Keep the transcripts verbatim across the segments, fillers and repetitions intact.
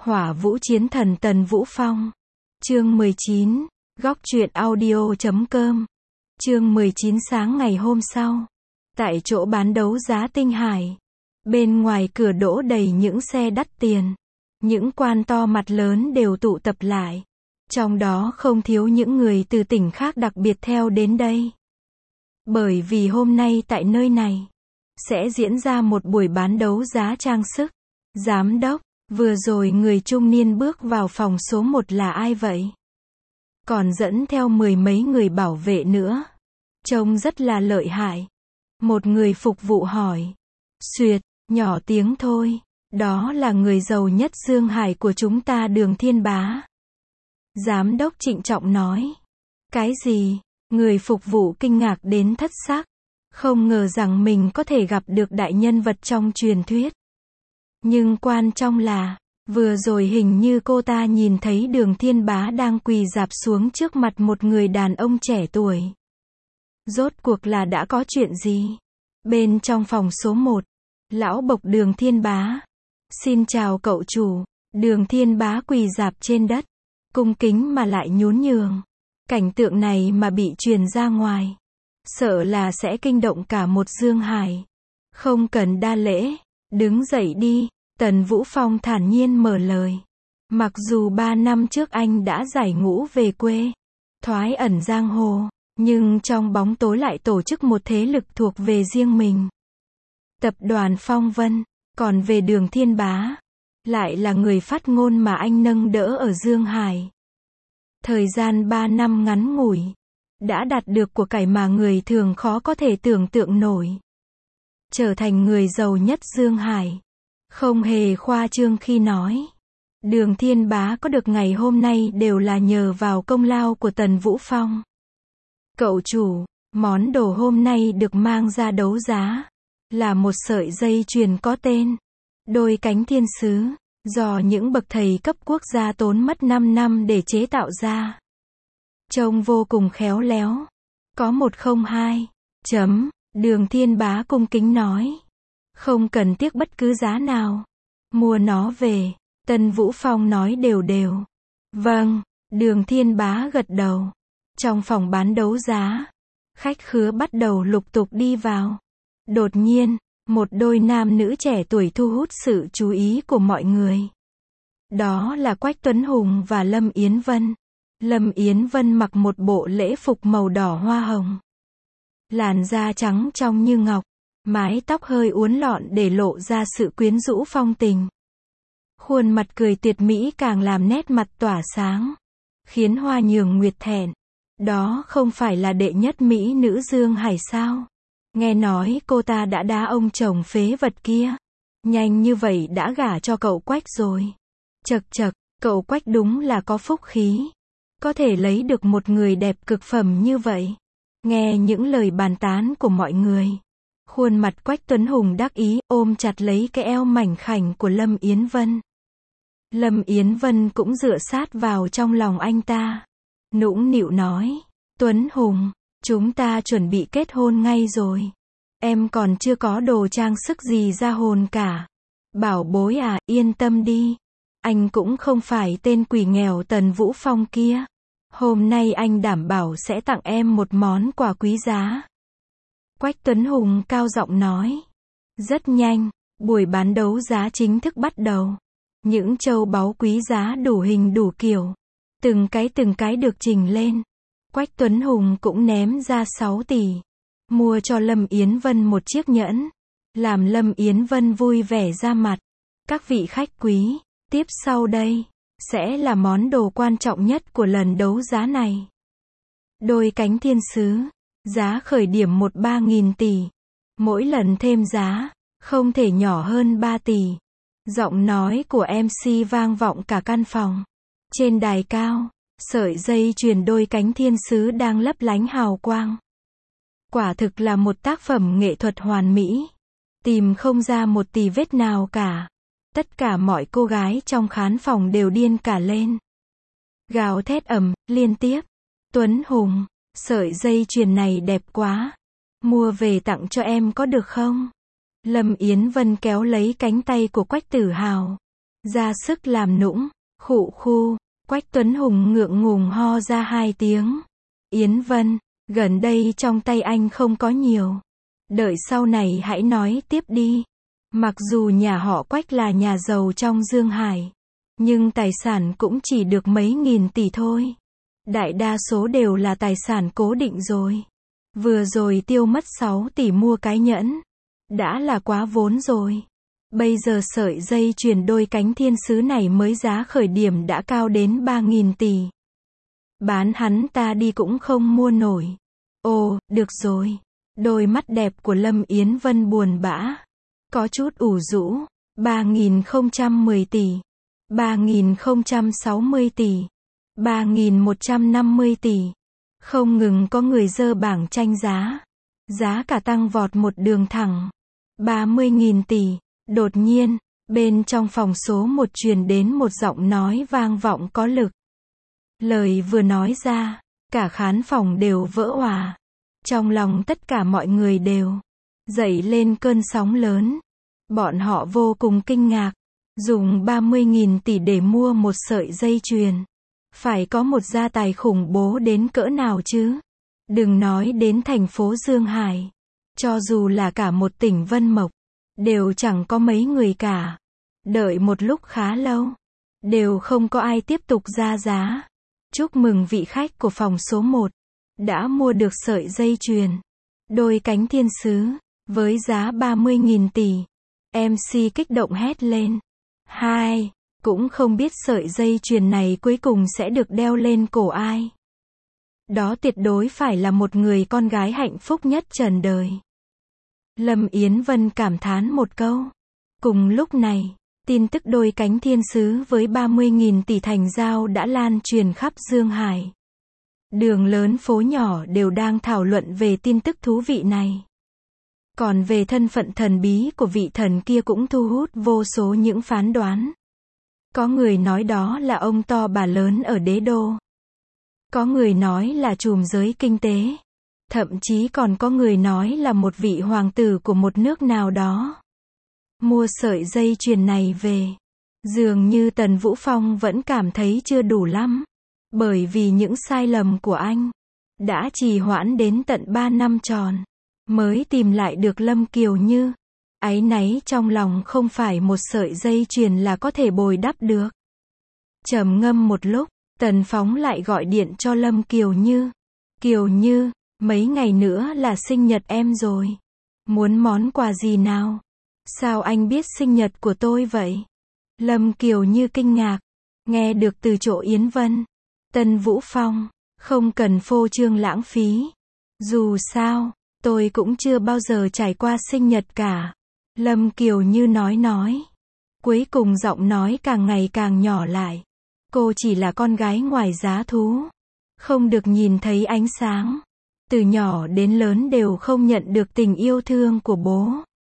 Hỏa Vũ Chiến Thần Tần Vũ Phong. Chương mười chín, góc truyện audio chấm com. Chương mười chín sáng ngày hôm sau. Tại chỗ bán đấu giá Tinh Hải. Bên ngoài cửa đỗ đầy những xe đắt tiền. Những quan to mặt lớn đều tụ tập lại. Trong đó không thiếu những người từ tỉnh khác đặc biệt theo đến đây. Bởi vì hôm nay tại nơi này sẽ diễn ra một buổi bán đấu giá trang sức. Giám đốc, vừa rồi người trung niên bước vào phòng số một là ai vậy? Còn dẫn theo mười mấy người bảo vệ nữa. Trông rất là lợi hại. Một người phục vụ hỏi. Xuyệt, nhỏ tiếng thôi. Đó là người giàu nhất Dương Hải của chúng ta, Đường Thiên Bá. Giám đốc trịnh trọng nói. Cái gì? Người phục vụ kinh ngạc đến thất sắc. Không ngờ rằng mình có thể gặp được đại nhân vật trong truyền thuyết. Nhưng quan trọng là, vừa rồi hình như cô ta nhìn thấy Đường Thiên Bá đang quỳ rạp xuống trước mặt một người đàn ông trẻ tuổi. Rốt cuộc là đã có chuyện gì? Bên trong phòng số một, lão bộc Đường Thiên Bá. Xin chào cậu chủ. Đường Thiên Bá quỳ rạp trên đất, cung kính mà lại nhún nhường. Cảnh tượng này mà bị truyền ra ngoài, sợ là sẽ kinh động cả một Dương Hải. Không cần đa lễ, đứng dậy đi. Tần Vũ Phong thản nhiên mở lời. Mặc dù ba năm trước anh đã giải ngũ về quê, thoái ẩn giang hồ, nhưng trong bóng tối lại tổ chức một thế lực thuộc về riêng mình. Tập đoàn Phong Vân. Còn về Đường Thiên Bá, lại là người phát ngôn mà anh nâng đỡ ở Dương Hải. Thời gian ba năm ngắn ngủi, đã đạt được của cải mà người thường khó có thể tưởng tượng nổi. Trở thành người giàu nhất Dương Hải. Không hề khoa trương khi nói. Đường Thiên Bá có được ngày hôm nay đều là nhờ vào công lao của Tần Vũ Phong. Cậu chủ, món đồ hôm nay được mang ra đấu giá là một sợi dây chuyền có tên Đôi Cánh Thiên Sứ, do những bậc thầy cấp quốc gia tốn mất năm năm để chế tạo ra. Trông vô cùng khéo léo. Có một không hai. Chấm. Đường Thiên Bá cung kính nói. Không cần tiếc bất cứ giá nào. Mua nó về. Tần Vũ Phong nói đều đều. Vâng. Đường Thiên Bá gật đầu. Trong phòng bán đấu giá, khách khứa bắt đầu lục tục đi vào. Đột nhiên, một đôi nam nữ trẻ tuổi thu hút sự chú ý của mọi người. Đó là Quách Tuấn Hùng và Lâm Yến Vân. Lâm Yến Vân mặc một bộ lễ phục màu đỏ hoa hồng. Làn da trắng trong như ngọc, mái tóc hơi uốn lọn để lộ ra sự quyến rũ phong tình. Khuôn mặt cười tuyệt mỹ càng làm nét mặt tỏa sáng, khiến Hoa Nhường Nguyệt thẹn. Đó không phải là đệ nhất mỹ nữ Dương Hải sao? Nghe nói cô ta đã đá ông chồng phế vật kia. Nhanh như vậy đã gả cho cậu Quách rồi. Chậc chậc, cậu Quách đúng là có phúc khí. Có thể lấy được một người đẹp cực phẩm như vậy. Nghe những lời bàn tán của mọi người, khuôn mặt Quách Tuấn Hùng đắc ý, ôm chặt lấy cái eo mảnh khảnh của Lâm Yến Vân. Lâm Yến Vân cũng dựa sát vào trong lòng anh ta. Nũng nịu nói, Tuấn Hùng, chúng ta chuẩn bị kết hôn ngay rồi. Em còn chưa có đồ trang sức gì ra hồn cả. Bảo bối à, yên tâm đi. Anh cũng không phải tên quỷ nghèo Tần Vũ Phong kia. Hôm nay anh đảm bảo sẽ tặng em một món quà quý giá. Quách Tuấn Hùng cao giọng nói. Rất nhanh, buổi bán đấu giá chính thức bắt đầu. Những châu báu quý giá đủ hình đủ kiểu. Từng cái từng cái được trình lên. Quách Tuấn Hùng cũng ném ra sáu tỷ. Mua cho Lâm Yến Vân một chiếc nhẫn. Làm Lâm Yến Vân vui vẻ ra mặt. Các vị khách quý, tiếp sau đây sẽ là món đồ quan trọng nhất của lần đấu giá này. Đôi Cánh Thiên Sứ. Giá khởi điểm một ba nghìn tỷ. Mỗi lần thêm giá, không thể nhỏ hơn ba tỷ. Giọng nói của em xê vang vọng cả căn phòng. Trên đài cao, sợi dây chuyền Đôi Cánh Thiên Sứ đang lấp lánh hào quang. Quả thực là một tác phẩm nghệ thuật hoàn mỹ. Tìm không ra một tì vết nào cả. Tất cả mọi cô gái trong khán phòng đều điên cả lên. Gào thét ầm, liên tiếp. Tuấn Hùng, sợi dây chuyền này đẹp quá. Mua về tặng cho em có được không? Lâm Yến Vân kéo lấy cánh tay của Quách Tử Hào. ra sức làm nũng, khụ khu. Quách Tuấn Hùng ngượng ngùng ho ra hai tiếng. Yến Vân, gần đây trong tay anh không có nhiều. Đợi sau này hãy nói tiếp đi. Mặc dù nhà họ Quách là nhà giàu trong Dương Hải, nhưng tài sản cũng chỉ được mấy nghìn tỷ thôi. Đại đa số đều là tài sản cố định rồi. Vừa rồi tiêu mất sáu tỷ mua cái nhẫn. Đã là quá vốn rồi. Bây giờ sợi dây chuyền đôi cánh thiên sứ này mới giá khởi điểm đã cao đến ba nghìn tỷ. Bán hắn ta đi cũng không mua nổi. Ồ, được rồi. Đôi mắt đẹp của Lâm Yến Vân buồn bã. Có chút ủ rũ. ba nghìn không trăm mười tỷ. ba nghìn không trăm sáu mươi tỷ. ba nghìn một trăm năm mươi tỷ. Không ngừng có người dơ bảng tranh giá. Giá cả tăng vọt một đường thẳng. ba mươi nghìn tỷ. Đột nhiên, bên trong phòng số một truyền đến một giọng nói vang vọng có lực. Lời vừa nói ra, cả khán phòng đều vỡ òa. Trong lòng tất cả mọi người đều dậy lên cơn sóng lớn. Bọn họ vô cùng kinh ngạc. Dùng ba mươi nghìn tỷ để mua một sợi dây chuyền. Phải có một gia tài khủng bố đến cỡ nào chứ? Đừng nói đến thành phố Dương Hải. Cho dù là cả một tỉnh Vân Mộc, đều chẳng có mấy người cả. Đợi một lúc khá lâu, đều không có ai tiếp tục ra giá. Chúc mừng vị khách của phòng số một, đã mua được sợi dây chuyền đôi cánh thiên sứ, với giá ba mươi nghìn tỷ. em xê kích động hét lên. Hai, cũng không biết sợi dây chuyền này cuối cùng sẽ được đeo lên cổ ai. Đó tuyệt đối phải là một người con gái hạnh phúc nhất trần đời. Lâm Yến Vân cảm thán một câu. Cùng lúc này, tin tức đôi cánh thiên sứ với ba mươi nghìn tỷ thành giao đã lan truyền khắp Dương Hải. Đường lớn phố nhỏ đều đang thảo luận về tin tức thú vị này. Còn về thân phận thần bí của vị thần kia cũng thu hút vô số những phán đoán. Có người nói đó là ông to bà lớn ở đế đô. Có người nói là trùm giới kinh tế. Thậm chí còn có người nói là một vị hoàng tử của một nước nào đó. Mua sợi dây chuyền này về. Dường như Tần Vũ Phong vẫn cảm thấy chưa đủ lắm. Bởi vì những sai lầm của anh đã trì hoãn đến tận ba năm tròn. Mới tìm lại được Lâm Kiều Như. Áy náy trong lòng không phải một sợi dây chuyền là có thể bồi đắp được. Trầm ngâm một lúc, Tần Phóng lại gọi điện cho Lâm Kiều Như. Kiều Như, mấy ngày nữa là sinh nhật em rồi. Muốn món quà gì nào? Sao anh biết sinh nhật của tôi vậy? Lâm Kiều Như kinh ngạc. Nghe được từ chỗ Yến Vân, Tần Vũ Phong, không cần phô trương lãng phí. Dù sao, tôi cũng chưa bao giờ trải qua sinh nhật cả. Lâm Kiều Như nói nói. Cuối cùng giọng nói càng ngày càng nhỏ lại. Cô chỉ là con gái ngoài giá thú. Không được nhìn thấy ánh sáng. Từ nhỏ đến lớn đều không nhận được tình yêu thương của bố.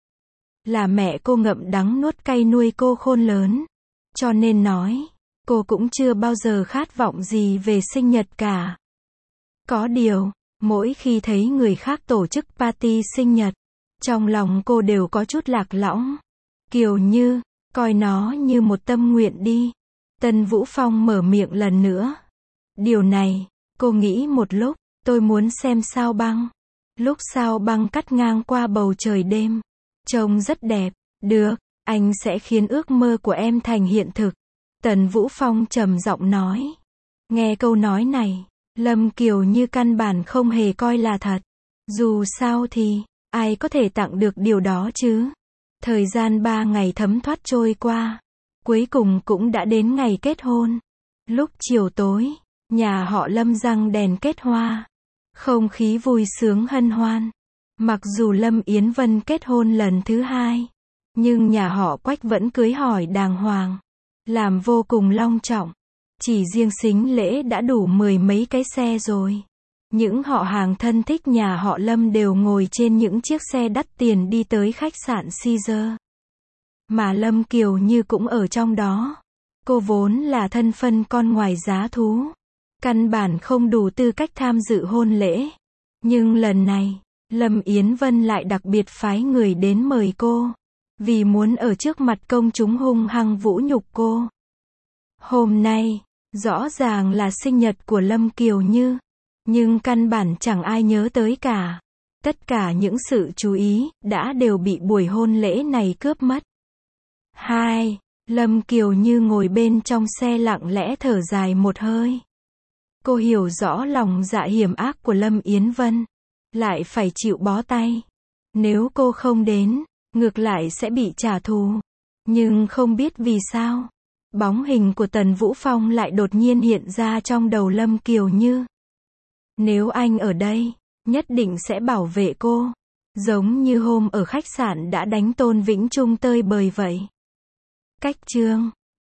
Là mẹ cô ngậm đắng nuốt cay nuôi cô khôn lớn. Cho nên nói, cô cũng chưa bao giờ khát vọng gì về sinh nhật cả. Có điều, mỗi khi thấy người khác tổ chức party sinh nhật, trong lòng cô đều có chút lạc lõng. Kiều Như, coi nó như một tâm nguyện đi. Tần Vũ Phong mở miệng lần nữa. Điều này, cô nghĩ một lúc, tôi muốn xem sao băng. Lúc sao băng cắt ngang qua bầu trời đêm. Trông rất đẹp. Được, anh sẽ khiến ước mơ của em thành hiện thực. Tần Vũ Phong trầm giọng nói. Nghe câu nói này, Lâm Kiều Như căn bản không hề coi là thật. Dù sao thì, ai có thể tặng được điều đó chứ? Thời gian ba ngày thấm thoát trôi qua. Cuối cùng cũng đã đến ngày kết hôn. Lúc chiều tối, nhà họ Lâm răng đèn kết hoa. Không khí vui sướng hân hoan. Mặc dù Lâm Yến Vân kết hôn lần thứ hai, nhưng nhà họ Quách vẫn cưới hỏi đàng hoàng. Làm vô cùng long trọng. Chỉ riêng sính lễ đã đủ mười mấy cái xe rồi. Những họ hàng thân thích nhà họ Lâm đều ngồi trên những chiếc xe đắt tiền đi tới khách sạn Caesar. Mà Lâm Kiều Như cũng ở trong đó. Cô vốn là thân phân con ngoài giá thú. Căn bản không đủ tư cách tham dự hôn lễ. Nhưng lần này, Lâm Yến Vân lại đặc biệt phái người đến mời cô. vì muốn ở trước mặt công chúng hung hăng vũ nhục cô. Hôm nay, rõ ràng là sinh nhật của Lâm Kiều Như, nhưng căn bản chẳng ai nhớ tới cả. Tất cả những sự chú ý, đã đều bị buổi hôn lễ này cướp mất. hai. Lâm Kiều Như ngồi bên trong xe lặng lẽ thở dài một hơi. Cô hiểu rõ lòng dạ hiểm ác của Lâm Yến Vân, lại phải chịu bó tay. Nếu cô không đến, ngược lại sẽ bị trả thù. Nhưng không biết vì sao, bóng hình của Tần Vũ Phong lại đột nhiên hiện ra trong đầu Lâm Kiều Như. Nếu anh ở đây, nhất định sẽ bảo vệ cô. Giống như hôm ở khách sạn đã đánh Tôn Vĩnh Trung tơi bời vậy. Cách chương